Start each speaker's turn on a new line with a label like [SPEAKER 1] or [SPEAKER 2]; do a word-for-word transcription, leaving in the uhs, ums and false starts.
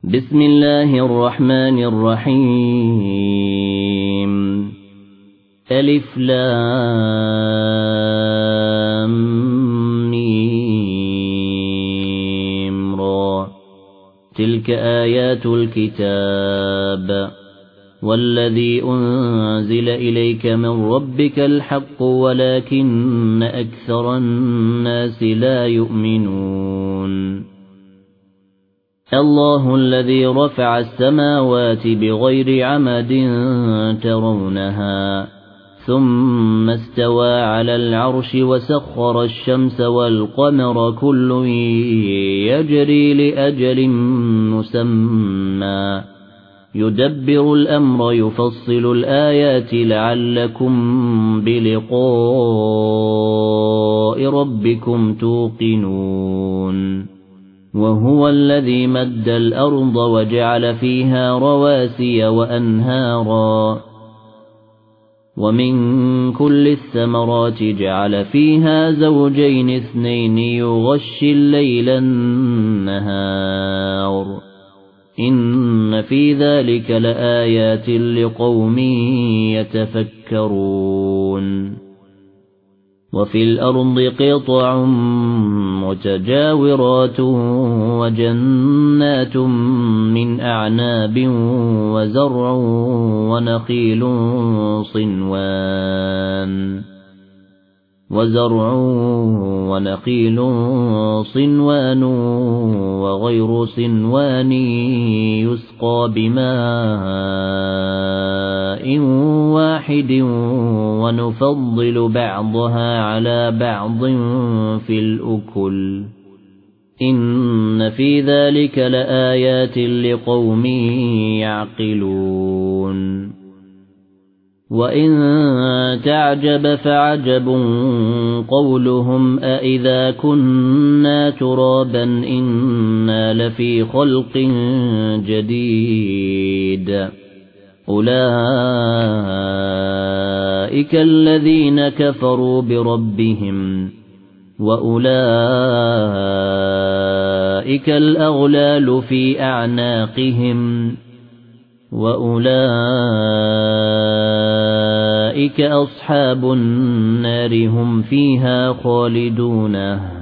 [SPEAKER 1] بسم الله الرحمن الرحيم ألف لام ميم را تلك آيات الكتاب والذي أنزل إليك من ربك الحق ولكن أكثر الناس لا يؤمنون الله الذي رفع السماوات بغير عمد ترونها ثم استوى على العرش وسخر الشمس والقمر كل يجري لأجل مسمى يدبر الأمر يفصل الآيات لعلكم بلقاء ربكم توقنون وهو الذي مد الأرض وجعل فيها رواسي وأنهارا ومن كل الثمرات جعل فيها زوجين اثنين يغشي الليل النهار إن في ذلك لآيات لقوم يتفكرون وفي الأرض قطع متجاورات وجنات من أعناب وزرع ونخيل صنوان وزرع ونخيل صنوان وغير صنوان يسقى بماء واحد ونفضل بعضها على بعض في الأكل إن في ذلك لآيات لقوم يعقلون وإن تعجب فعجب قولهم أإذا كنا ترابا إنا لفي خلق جديد أولئك الذين كفروا بربهم وأولئك الأغلال في أعناقهم وأولئك أصحاب النار هم فيها خالدون